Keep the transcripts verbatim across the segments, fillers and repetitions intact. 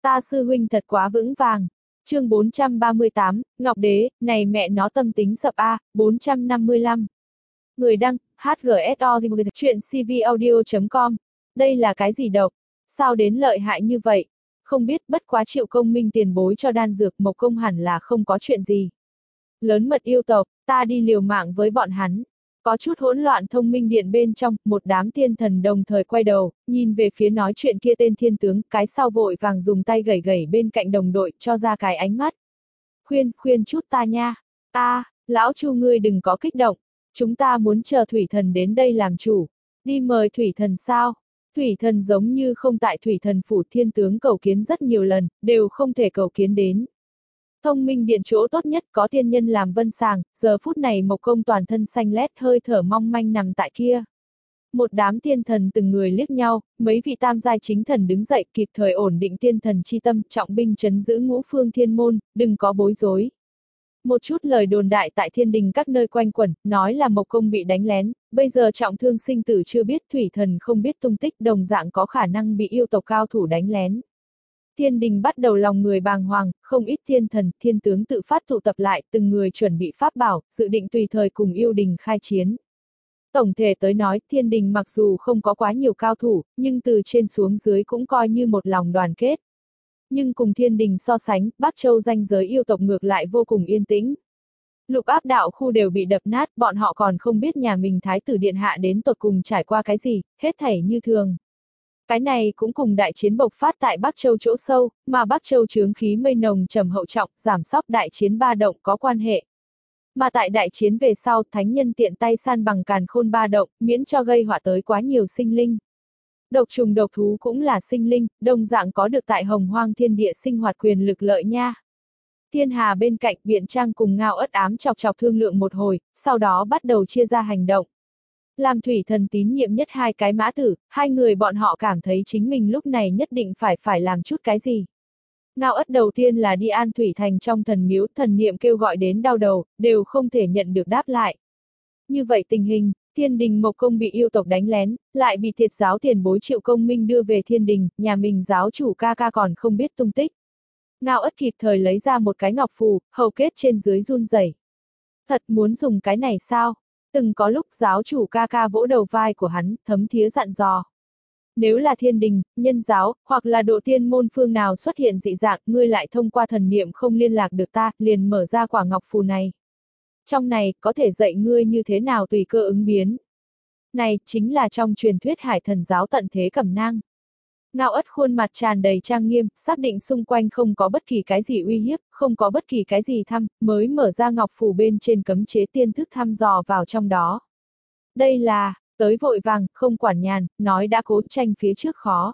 Ta sư huynh thật quá vững vàng. Chương bốn trăm ba mươi tám, Ngọc Đế, này mẹ nó tâm tính sập a, bốn trăm năm mươi lăm. Người đăng, hát giê ét o chuyện c v audio chấm com. Đây là cái gì độc? Sao đến lợi hại như vậy? Không biết, bất quá Triệu Công Minh tiền bối cho đan dược Mộc Công hẳn là không có chuyện gì. Lớn mật yêu tộc, ta đi liều mạng với bọn hắn. Có chút hỗn loạn thông minh điện bên trong, một đám tiên thần đồng thời quay đầu, nhìn về phía nói chuyện kia tên thiên tướng, cái sau vội vàng dùng tay gẩy gẩy bên cạnh đồng đội, cho ra cái ánh mắt. Khuyên, khuyên chút ta nha. A, à, lão Chu ngươi đừng có kích động. Chúng ta muốn chờ thủy thần đến đây làm chủ. Đi mời thủy thần sao? Thủy thần giống như không tại thủy thần phủ thiên tướng cầu kiến rất nhiều lần, đều không thể cầu kiến đến. Thông minh điện chỗ tốt nhất có thiên nhân làm vân sàng, giờ phút này Mộc Công toàn thân xanh lét hơi thở mong manh nằm tại kia. Một đám tiên thần từng người liếc nhau, mấy vị tam giai chính thần đứng dậy kịp thời ổn định tiên thần chi tâm, trọng binh trấn giữ ngũ phương thiên môn, đừng có bối rối. Một chút lời đồn đại tại thiên đình các nơi quanh quẩn, nói là Mộc Công bị đánh lén, bây giờ trọng thương sinh tử chưa biết, thủy thần không biết tung tích, đồng dạng có khả năng bị yêu tộc cao thủ đánh lén. Thiên đình bắt đầu lòng người bàng hoàng, không ít thiên thần, thiên tướng tự phát tụ tập lại, từng người chuẩn bị pháp bảo, dự định tùy thời cùng yêu đình khai chiến. Tổng thể tới nói, thiên đình mặc dù không có quá nhiều cao thủ, nhưng từ trên xuống dưới cũng coi như một lòng đoàn kết. Nhưng cùng thiên đình so sánh, Bắc Châu ranh giới yêu tộc ngược lại vô cùng yên tĩnh. Lục áp đạo khu đều bị đập nát, bọn họ còn không biết nhà mình thái tử điện hạ đến tột cùng trải qua cái gì, hết thảy như thường. Cái này cũng cùng đại chiến bộc phát tại Bắc Châu chỗ sâu, mà Bắc Châu chướng khí mây nồng trầm hậu trọng, giảm sóc đại chiến ba động có quan hệ. Mà tại đại chiến về sau, thánh nhân tiện tay san bằng càn khôn ba động, miễn cho gây họa tới quá nhiều sinh linh. Độc trùng độc thú cũng là sinh linh, đồng dạng có được tại hồng hoang thiên địa sinh hoạt quyền lực lợi nha. Thiên Hà bên cạnh Biện Trang cùng Ngao Ất ám chọc chọc thương lượng một hồi, sau đó bắt đầu chia ra hành động. Làm thủy thần tín nhiệm nhất hai cái mã tử, hai người bọn họ cảm thấy chính mình lúc này nhất định phải phải làm chút cái gì. Ngao Ất đầu tiên là đi An Thủy Thành trong thần miếu, thần niệm kêu gọi đến đau đầu, đều không thể nhận được đáp lại. Như vậy tình hình, thiên đình Mộc Công bị yêu tộc đánh lén, lại bị thiệt giáo tiền bối Triệu Công Minh đưa về thiên đình, nhà mình giáo chủ ca ca còn không biết tung tích. Ngao Ất kịp thời lấy ra một cái ngọc phù, hầu kết trên dưới run rẩy. Thật muốn dùng cái này sao? Từng có lúc giáo chủ ca ca vỗ đầu vai của hắn, thấm thía dặn dò. Nếu là thiên đình, nhân giáo, hoặc là độ tiên môn phương nào xuất hiện dị dạng, ngươi lại thông qua thần niệm không liên lạc được ta, liền mở ra quả ngọc phù này. Trong này, có thể dạy ngươi như thế nào tùy cơ ứng biến. Này, chính là trong truyền thuyết hải thần giáo tận thế cẩm nang. Ngao Ất khuôn mặt tràn đầy trang nghiêm, xác định xung quanh không có bất kỳ cái gì uy hiếp, không có bất kỳ cái gì thăm, mới mở ra ngọc phù bên trên cấm chế tiên thức thăm dò vào trong đó. Đây là, tới vội vàng, không quản nhàn, nói đã cố tranh phía trước khó.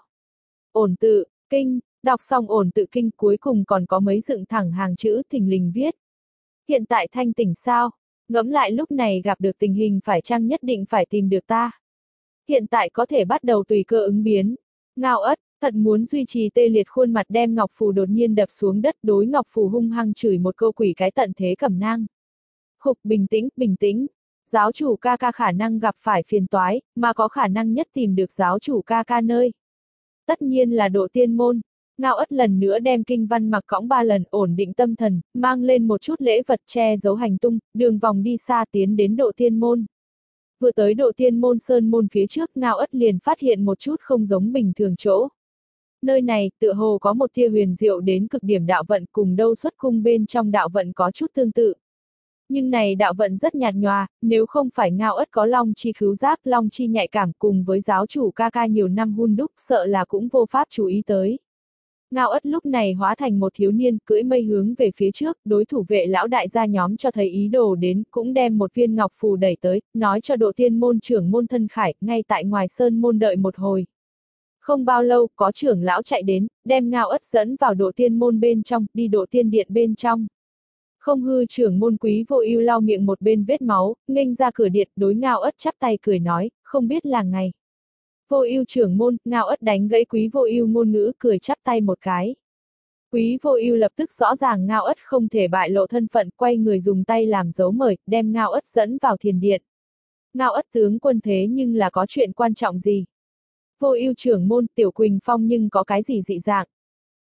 Ổn tự, kinh, đọc xong ổn tự kinh cuối cùng còn có mấy dựng thẳng hàng chữ thình lình viết. Hiện tại thanh tỉnh sao? Ngẫm lại lúc này gặp được tình hình phải chăng nhất định phải tìm được ta. Hiện tại có thể bắt đầu tùy cơ ứng biến. Ngao Ất, thật muốn duy trì tê liệt khuôn mặt đem ngọc phù đột nhiên đập xuống đất đối ngọc phù hung hăng chửi một câu quỷ cái tận thế cẩm nang. Khục bình tĩnh, bình tĩnh. Giáo chủ ca ca khả năng gặp phải phiền toái, mà có khả năng nhất tìm được giáo chủ ca ca nơi. Tất nhiên là độ tiên môn. Ngao Ất lần nữa đem kinh văn mặc cõng ba lần ổn định tâm thần, mang lên một chút lễ vật che giấu hành tung, đường vòng đi xa tiến đến độ tiên môn. Vừa tới độ tiên môn sơn môn phía trước Ngao Ất liền phát hiện một chút không giống bình thường chỗ. Nơi này, tựa hồ có một tia huyền diệu đến cực điểm đạo vận cùng đâu xuất cung bên trong đạo vận có chút tương tự. Nhưng này đạo vận rất nhạt nhòa, nếu không phải Ngao Ất có long chi khứu giác, long chi nhạy cảm cùng với giáo chủ ca ca nhiều năm hun đúc sợ là cũng vô pháp chú ý tới. Ngao Ất lúc này hóa thành một thiếu niên, cưỡi mây hướng về phía trước, đối thủ vệ lão đại gia nhóm cho thấy ý đồ đến, cũng đem một viên ngọc phù đẩy tới, nói cho độ tiên môn trưởng môn Thân Khải, ngay tại ngoài sơn môn đợi một hồi. Không bao lâu, có trưởng lão chạy đến, đem Ngao Ất dẫn vào độ tiên môn bên trong, đi độ tiên điện bên trong. Không hư trưởng môn Quý Vô Ưu lau miệng một bên vết máu, nghênh ra cửa điện, đối Ngao Ất chắp tay cười nói, không biết là ngày. Vô Ưu trưởng môn, Ngao Ất đánh gãy Quý Vô Ưu ngôn ngữ, cười chắp tay một cái. Quý Vô Ưu lập tức rõ ràng Ngao Ất không thể bại lộ thân phận, quay người dùng tay làm dấu mời, đem Ngao Ất dẫn vào thiền điện. Ngao Ất tướng quân thế nhưng là có chuyện quan trọng gì? Vô Ưu trưởng môn, Tiểu Quỳnh Phong nhưng có cái gì dị dạng?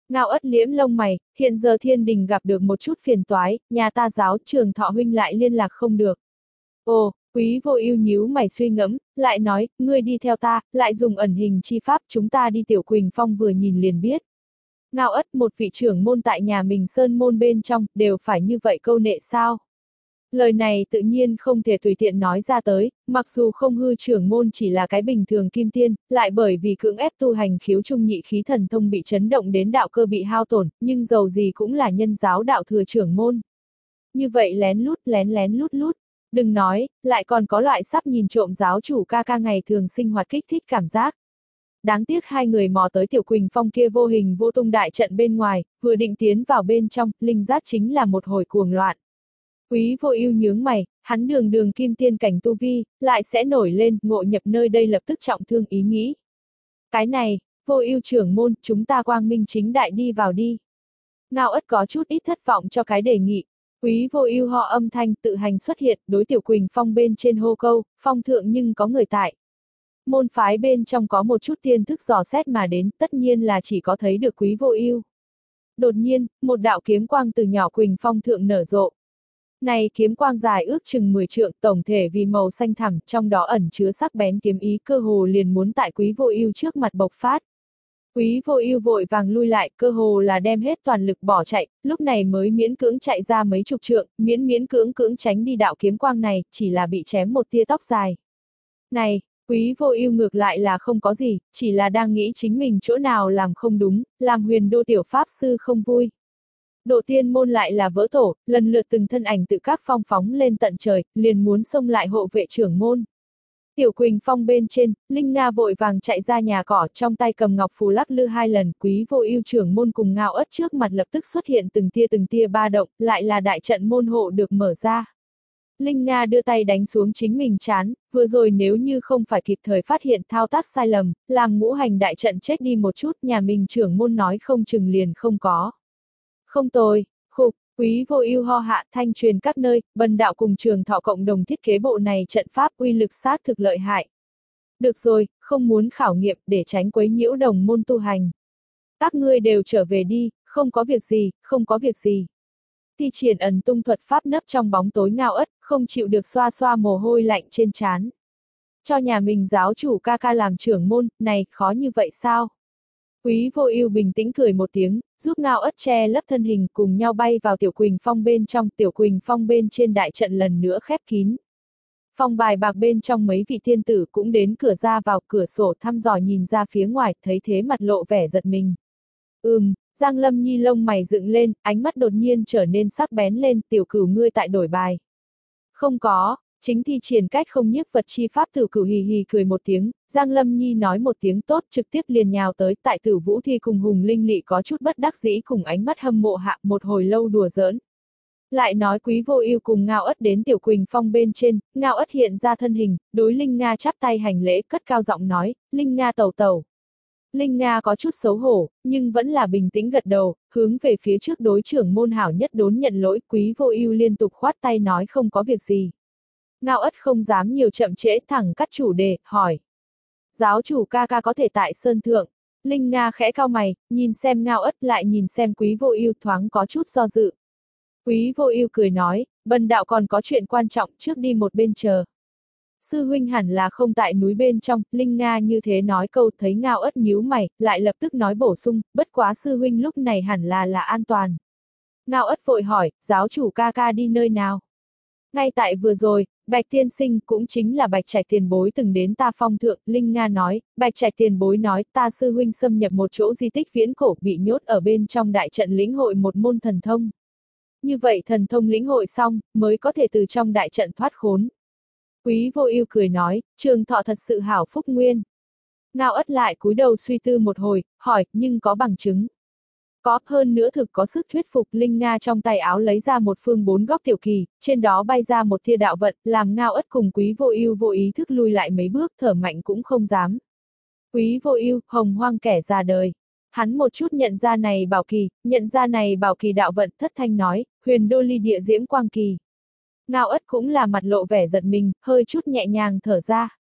Ngao Ất liễm lông mày, hiện giờ thiên đình gặp được một chút phiền toái, nhà ta giáo trường Thọ huynh lại liên lạc không được. Ồ, Quý Vô Ưu nhíu mày suy ngẫm, lại nói, ngươi đi theo ta, lại dùng ẩn hình chi pháp, chúng ta đi Tiểu Quỳnh Phong vừa nhìn liền biết. Ngao Ất, một vị trưởng môn tại nhà mình sơn môn bên trong, đều phải như vậy câu nệ sao? Lời này tự nhiên không thể tùy tiện nói ra tới, mặc dù không hư trưởng môn chỉ là cái bình thường kim tiên, lại bởi vì cưỡng ép tu hành khiếu trung nhị khí thần thông bị chấn động đến đạo cơ bị hao tổn, nhưng dầu gì cũng là nhân giáo đạo thừa trưởng môn. Như vậy lén lút lén lén lút lút, đừng nói, lại còn có loại sắp nhìn trộm giáo chủ ca ca ngày thường sinh hoạt kích thích cảm giác. Đáng tiếc hai người mò tới Tiểu Quỳnh Phong kia vô hình vô tung đại trận bên ngoài, vừa định tiến vào bên trong, linh giác chính là một hồi cuồng loạn. Quý Vô Ưu nhướng mày, hắn đường đường kim tiên cảnh tu vi, lại sẽ nổi lên, ngộ nhập nơi đây lập tức trọng thương ý nghĩ. Cái này, Vô Ưu trưởng môn, chúng ta quang minh chính đại đi vào đi. Ngao Ất có chút ít thất vọng cho cái đề nghị. Quý Vô Ưu họ âm thanh tự hành xuất hiện, đối Tiểu Quỳnh Phong bên trên hô câu, phong thượng nhưng có người tại. Môn phái bên trong có một chút tiên thức dò xét mà đến, tất nhiên là chỉ có thấy được Quý Vô Ưu. Đột nhiên, một đạo kiếm quang từ nhỏ Quỳnh Phong thượng nở rộ. Này kiếm quang dài ước chừng mười trượng, tổng thể vì màu xanh thẳm, trong đó ẩn chứa sắc bén kiếm ý, cơ hồ liền muốn tại Quý Vô Ưu trước mặt bộc phát. Quý Vô Ưu vội vàng lui lại, cơ hồ là đem hết toàn lực bỏ chạy, lúc này mới miễn cưỡng chạy ra mấy chục trượng, miễn miễn cưỡng cưỡng tránh đi đạo kiếm quang này, chỉ là bị chém một tia tóc dài. Này, Quý Vô Ưu ngược lại là không có gì, chỉ là đang nghĩ chính mình chỗ nào làm không đúng, làm Huyền Đô tiểu pháp sư không vui. Độ tiên môn lại là vỡ tổ, lần lượt từng thân ảnh tự các phong phóng lên tận trời, liền muốn xông lại hộ vệ trưởng môn. Tiểu Quỳnh Phong bên trên, Linh Nga vội vàng chạy ra nhà cỏ, trong tay cầm ngọc phù lắc lư hai lần, Quý Vô Ưu trưởng môn cùng Ngao Ất trước mặt lập tức xuất hiện từng tia từng tia ba động, lại là đại trận môn hộ được mở ra. Linh Nga đưa tay đánh xuống chính mình trán, vừa rồi nếu như không phải kịp thời phát hiện thao tác sai lầm, làm ngũ hành đại trận chết đi một chút, nhà mình trưởng môn nói không chừng liền không có. Không tồi, khục, Quý Vô Ưu ho hạ thanh truyền các nơi, Bần đạo cùng Trường Thọ cộng đồng thiết kế bộ này trận pháp uy lực sát thực lợi hại. Được rồi, không muốn khảo nghiệm để tránh quấy nhiễu đồng môn tu hành. Các ngươi đều trở về đi, không có việc gì, không có việc gì. Thi triển ẩn tung thuật pháp nấp trong bóng tối Ngao Ất, không chịu được xoa xoa mồ hôi lạnh trên trán. Cho nhà mình giáo chủ ca ca làm trưởng môn, này, khó như vậy sao? Quý Vô Ưu bình tĩnh cười một tiếng, giúp Ngao Ất che lấp thân hình, cùng nhau bay vào Tiểu Quỳnh Phong bên trong, Tiểu Quỳnh Phong bên trên đại trận lần nữa khép kín. Phong bài bạc bên trong mấy vị thiên tử cũng đến cửa ra vào, cửa sổ thăm dò nhìn ra phía ngoài, thấy thế mặt lộ vẻ giật mình. Ừm, Giang Lâm Nhi lông mày dựng lên, ánh mắt đột nhiên trở nên sắc bén lên, Tiểu Cửu ngươi tại đổi bài. Không có. Chính thi triển cách không nhiếp vật chi pháp Tử Cửu hì hì cười một tiếng, Giang Lâm Nhi nói một tiếng tốt trực tiếp liền nhào tới, tại Tử Vũ Thi cùng Hùng Linh Lị có chút bất đắc dĩ cùng ánh mắt hâm mộ hạ một hồi lâu đùa giỡn. Lại nói Quý Vô Ưu cùng Ngao Ất đến Tiểu Quỳnh Phong bên trên, Ngao Ất hiện ra thân hình, đối Linh Nga chắp tay hành lễ, cất cao giọng nói, Linh Nga tẩu tẩu. Linh Nga có chút xấu hổ, nhưng vẫn là bình tĩnh gật đầu, hướng về phía trước đối trưởng môn hảo nhất đốn nhận lỗi, Quý Vô Ưu liên tục khoát tay nói không có việc gì. Ngao Ất không dám nhiều chậm trễ, thẳng cắt chủ đề, hỏi. Giáo chủ ca ca có thể tại sơn thượng. Linh Nga khẽ cau mày, nhìn xem Ngao Ất lại nhìn xem Quý Vô Ưu thoáng có chút do dự. Quý Vô Ưu cười nói, Bần đạo còn có chuyện quan trọng, trước đi một bên chờ. Sư huynh hẳn là không tại núi bên trong, Linh Nga như thế nói câu, thấy Ngao Ất nhíu mày, lại lập tức nói bổ sung, bất quá sư huynh lúc này hẳn là là an toàn. Ngao Ất vội hỏi, giáo chủ ca ca đi nơi nào? Ngay tại vừa rồi, Bạch tiên sinh cũng chính là Bạch Trạch tiền bối từng đến ta phong thượng, Linh Nga nói, Bạch Trạch tiền bối nói, ta sư huynh xâm nhập một chỗ di tích viễn cổ bị nhốt ở bên trong đại trận lĩnh hội một môn thần thông. Như vậy thần thông lĩnh hội xong, mới có thể từ trong đại trận thoát khốn. Quý Vô Ưu cười nói, Trường Thọ thật sự hảo phúc nguyên. Ngao Ất lại cúi đầu suy tư một hồi, hỏi, nhưng có bằng chứng. Có, hơn nữa thực có sức thuyết phục. Linh Nga trong tay áo lấy ra một phương bốn góc tiểu kỳ, trên đó bay ra một tia đạo vận, làm Ngao Ất cùng Quý Vô Ưu vô ý thức lui lại mấy bước, thở mạnh cũng không dám. Quý Vô Ưu, hồng hoang kẻ già đời. Hắn một chút nhận ra này bảo kỳ, nhận ra này bảo kỳ đạo vận, thất thanh nói, Huyền Đô Ly Địa Diễm Quang Kỳ. Ngao Ất cũng là mặt lộ vẻ giật mình, hơi chút nhẹ nhàng thở ra.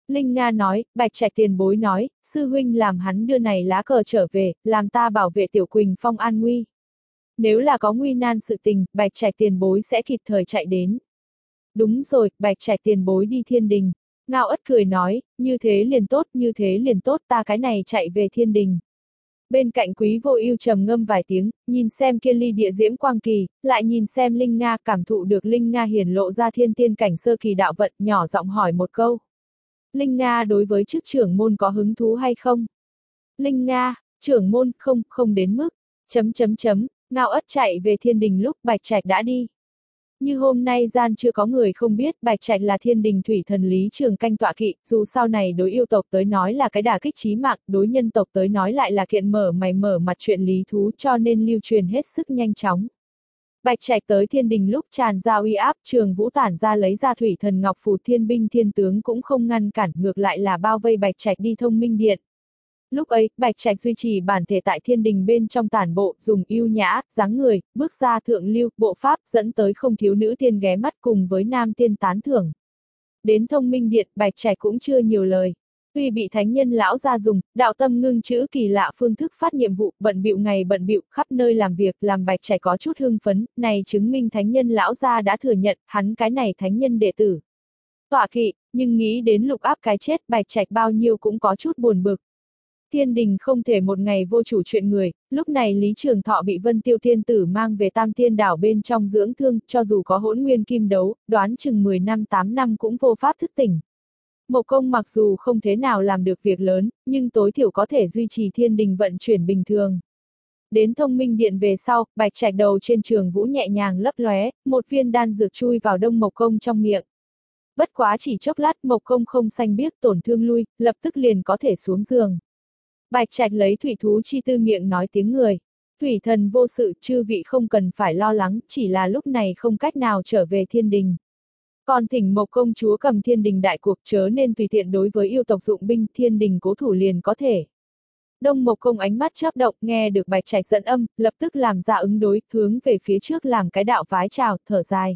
Linh Nga nói, Bạch Trạch tiền bối nói, sư huynh làm hắn đưa này lá cờ trở về, làm ta bảo vệ Tiểu Quỳnh Phong an nguy. Nếu là có nguy nan sự tình, Bạch Trạch tiền bối sẽ kịp thời chạy đến. Đúng rồi, Bạch Trạch tiền bối đi thiên đình. Ngao Ất cười nói, như thế liền tốt, như thế liền tốt, ta cái này chạy về thiên đình. Bên cạnh Quý Vô Ưu trầm ngâm vài tiếng, nhìn xem kia ly địa diễm quang kỳ, lại nhìn xem Linh Nga, cảm thụ được Linh Nga hiển lộ ra thiên tiên cảnh sơ kỳ đạo vận, nhỏ giọng hỏi một câu. Linh Nga đối với chức trưởng môn có hứng thú hay không? Linh Nga, trưởng môn, không, không đến mức. Chấm chấm chấm, Ngao Ất chạy về thiên đình lúc Bạch Trạch đã đi. Như hôm nay gian chưa có người không biết Bạch Trạch là thiên đình thủy thần Lý Trường Canh tọa kỵ, dù sau này đối yêu tộc tới nói là cái đả kích chí mạng, đối nhân tộc tới nói lại là kiện mở mày mở mặt chuyện lý thú cho nên lưu truyền hết sức nhanh chóng. Bạch Trạch tới thiên đình lúc tràn ra uy áp, Trường Vũ tản ra lấy ra thủy thần ngọc phù thiên binh thiên tướng cũng không ngăn cản, ngược lại là bao vây Bạch Trạch đi Thông Minh Điện. Lúc ấy, Bạch Trạch duy trì bản thể tại thiên đình bên trong tản bộ, dùng ưu nhã, dáng người, bước ra thượng lưu, bộ pháp, dẫn tới không thiếu nữ tiên ghé mắt cùng với nam tiên tán thưởng. Đến Thông Minh Điện, Bạch Trạch cũng chưa nhiều lời. Tuy bị thánh nhân lão gia dùng, đạo tâm ngưng chữ kỳ lạ phương thức phát nhiệm vụ, bận bịu ngày bận bịu, khắp nơi làm việc, làm Bạch Trạch có chút hưng phấn, này chứng minh thánh nhân lão gia đã thừa nhận, hắn cái này thánh nhân đệ tử. Tọa kỵ, nhưng nghĩ đến lục áp cái chết, Bạch Trạch bao nhiêu cũng có chút buồn bực. Thiên đình không thể một ngày vô chủ chuyện người, lúc này Lý Trường Thọ bị Vân Tiêu Thiên Tử mang về Tam Tiên Đảo bên trong dưỡng thương, cho dù có hỗn nguyên kim đấu, đoán chừng mười năm tám năm cũng vô pháp thức tỉnh. Mộc Công mặc dù không thế nào làm được việc lớn, nhưng tối thiểu có thể duy trì thiên đình vận chuyển bình thường. Đến Thông Minh Điện về sau, Bạch Trạch đầu trên Trường Vũ nhẹ nhàng lấp lóe, một viên đan dược chui vào Đông Mộc Công trong miệng. Bất quá chỉ chốc lát Mộc Công không xanh biếc tổn thương lui, lập tức liền có thể xuống giường. Bạch Trạch lấy thủy thú chi tư miệng nói tiếng người. Thủy thần vô sự, chư vị không cần phải lo lắng, chỉ là lúc này không cách nào trở về thiên đình. Còn thỉnh Mộc công chúa cầm thiên đình đại cuộc chớ nên tùy tiện đối với yêu tộc dụng binh, thiên đình cố thủ liền có thể. Đông Mộc Công ánh mắt chớp động, nghe được Bạch Trạch dẫn âm, lập tức làm ra ứng đối, hướng về phía trước làm cái đạo vái chào, thở dài.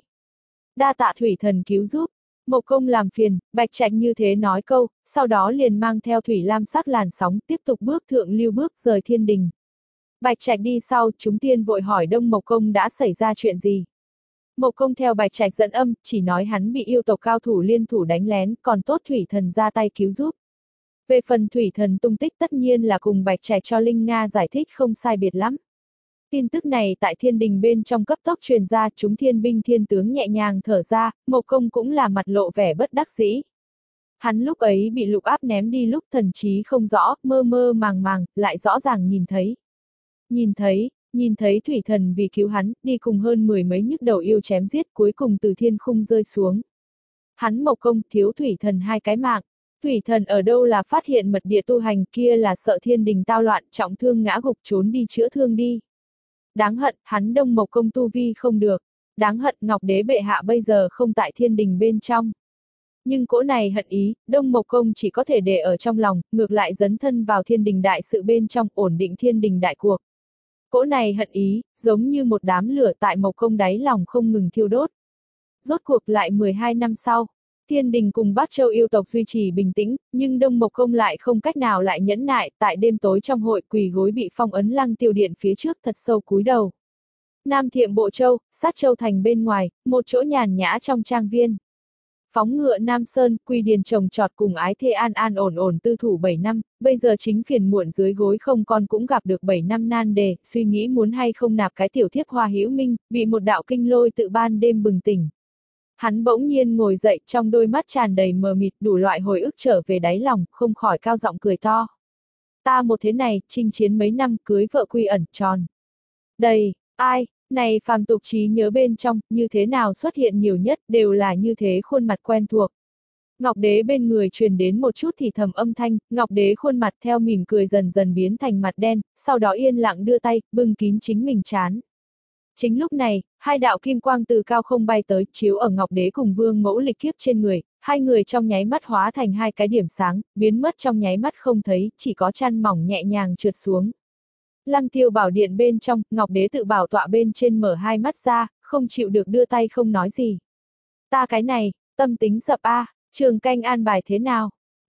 Đa tạ thủy thần cứu giúp. Mộc Công làm phiền, Bạch Trạch như thế nói câu, sau đó liền mang theo thủy lam sắc làn sóng tiếp tục bước thượng lưu bước rời thiên đình. Bạch Trạch đi sau, chúng tiên vội hỏi Đông Mộc Công đã xảy ra chuyện gì. Mộc Công theo Bạch Trạch dẫn âm, chỉ nói hắn bị yêu tộc cao thủ liên thủ đánh lén, còn tốt thủy thần ra tay cứu giúp. Về phần thủy thần tung tích tất nhiên là cùng Bạch Trạch cho Linh Nga giải thích không sai biệt lắm. Tin tức này tại thiên đình bên trong cấp tốc truyền ra, chúng thiên binh thiên tướng nhẹ nhàng thở ra, Mộc Công cũng là mặt lộ vẻ bất đắc dĩ. Hắn lúc ấy bị lục áp ném đi lúc thần trí không rõ, mơ mơ màng màng, lại rõ ràng nhìn thấy. Nhìn thấy, nhìn thấy thủy thần vì cứu hắn, đi cùng hơn mười mấy nhức đầu yêu chém giết cuối cùng từ thiên khung rơi xuống. Hắn Mộc Công thiếu thủy thần hai cái mạng. Thủy thần ở đâu là phát hiện mật địa tu hành, kia là sợ thiên đình tao loạn, trọng thương ngã gục trốn đi chữa thương đi. Đáng hận, hắn Đông Mộc Công tu vi không được. Đáng hận Ngọc Đế bệ hạ bây giờ không tại thiên đình bên trong. Nhưng cỗ này hận ý, Đông Mộc Công chỉ có thể để ở trong lòng, ngược lại dấn thân vào thiên đình đại sự bên trong, ổn định thiên đình đại cuộc. Cỗ này hận ý, giống như một đám lửa tại Mộc Công đáy lòng không ngừng thiêu đốt. Rốt cuộc lại mười hai năm sau, thiên đình cùng Bắc Châu yêu tộc duy trì bình tĩnh, nhưng Đông Mộc Công lại không cách nào lại nhẫn nại, tại đêm tối trong hội quỳ gối bị phong ấn Lăng Tiêu Điện phía trước thật sâu cúi đầu. Nam Thiệm Bộ Châu, sát Châu Thành bên ngoài, một chỗ nhàn nhã trong trang viên. Phóng ngựa Nam Sơn, quy điền trồng trọt cùng ái thê an an ổn ổn tư thủ bảy năm, bây giờ chính phiền muộn dưới gối không con cũng gặp được bảy năm nan đề, suy nghĩ muốn hay không nạp cái tiểu thiếp Hoa Hữu Minh, bị một đạo kinh lôi tự ban đêm bừng tỉnh. Hắn bỗng nhiên ngồi dậy, trong đôi mắt tràn đầy mờ mịt, đủ loại hồi ức trở về đáy lòng, không khỏi cao giọng cười to. Ta một thế này, chinh chiến mấy năm, cưới vợ quy ẩn, tròn. Đầy, ai, này phàm tục trí nhớ bên trong, như thế nào xuất hiện nhiều nhất, đều là như thế khuôn mặt quen thuộc. Ngọc Đế bên người truyền đến một chút thì thầm âm thanh, Ngọc Đế khuôn mặt theo mỉm cười dần dần biến thành mặt đen, sau đó yên lặng đưa tay, bưng kín chính mình trán. Chính lúc này, hai đạo kim quang từ cao không bay tới, chiếu ở Ngọc Đế cùng Vương Mẫu Lịch Kiếp trên người, hai người trong nháy mắt hóa thành hai cái điểm sáng, biến mất trong nháy mắt không thấy, chỉ có chăn mỏng nhẹ nhàng trượt xuống. Lăng Tiêu Bảo Điện bên trong, Ngọc Đế tự bảo tọa bên trên mở hai mắt ra, không chịu được đưa tay không nói gì. Ta cái này, tâm tính sập a, à, Trường Canh an bài thế nào?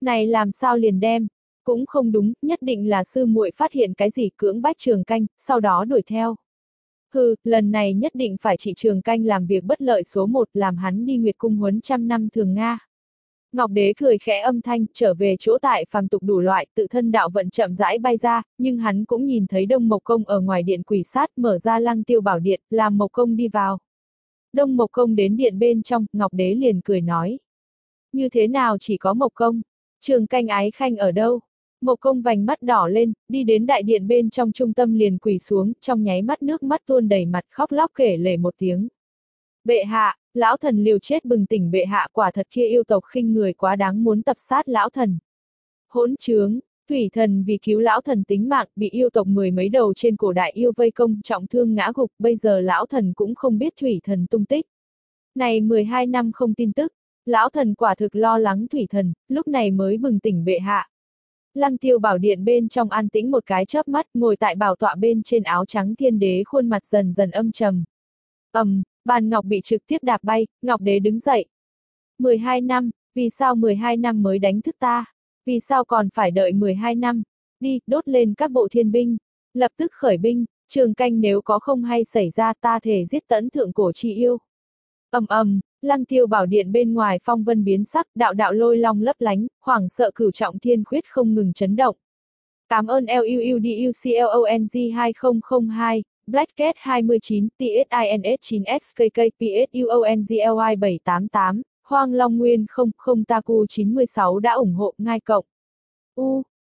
Này làm sao liền đem? Cũng không đúng, nhất định là sư muội phát hiện cái gì cưỡng bách Trường Canh, sau đó đuổi theo. Hừ, lần này nhất định phải chị Trường Canh làm việc bất lợi số một, làm hắn đi Nguyệt Cung huấn trăm năm thường Nga. Ngọc Đế cười khẽ âm thanh, trở về chỗ tại phàm tục đủ loại, tự thân đạo vận chậm rãi bay ra, nhưng hắn cũng nhìn thấy Đông Mộc Công ở ngoài điện quỷ sát, mở ra Lăng Tiêu bảo điện, làm Mộc Công đi vào. Đông Mộc Công đến điện bên trong, Ngọc Đế liền cười nói. Như thế nào chỉ có Mộc Công? Trường Canh ái khanh ở đâu? Mộc Công vành mắt đỏ lên, đi đến đại điện bên trong trung tâm liền quỳ xuống, trong nháy mắt nước mắt tuôn đầy mặt, khóc lóc kể lể một tiếng. Bệ hạ, lão thần liều chết bừng tỉnh bệ hạ, quả thật kia yêu tộc khinh người quá đáng, muốn tập sát lão thần. Hỗn trướng, Thủy Thần vì cứu lão thần tính mạng, bị yêu tộc mười mấy đầu trên cổ đại yêu vây công, trọng thương ngã gục, bây giờ lão thần cũng không biết Thủy Thần tung tích. Này mười hai năm không tin tức, lão thần quả thực lo lắng Thủy Thần, lúc này mới bừng tỉnh bệ hạ. Lăng Tiêu bảo điện bên trong an tĩnh một cái chớp mắt, ngồi tại bảo tọa bên trên áo trắng thiên đế khuôn mặt dần dần âm trầm. ầm, um, bàn ngọc bị trực tiếp đạp bay, Ngọc Đế đứng dậy. mười hai năm, vì sao mười hai năm mới đánh thức ta? Vì sao còn phải đợi mười hai năm? Đi, đốt lên các bộ thiên binh. Lập tức khởi binh, Trường Canh nếu có không hay xảy ra ta thể giết tẫn thượng cổ chi yêu. ầm ầm, Lăng Tiêu bảo điện bên ngoài phong vân biến sắc, đạo đạo lôi long lấp lánh, hoảng sợ cửu trọng thiên khuyết không ngừng chấn động. Cảm ơn L U U D U C L O N G hai không không hai, Black Cat hai mươi chín, T S I N S chín X K K P S U O N G L I bảy tám tám, Hoang Long Nguyên không không Taku chín mươi sáu đã ủng hộ ngai cộng. U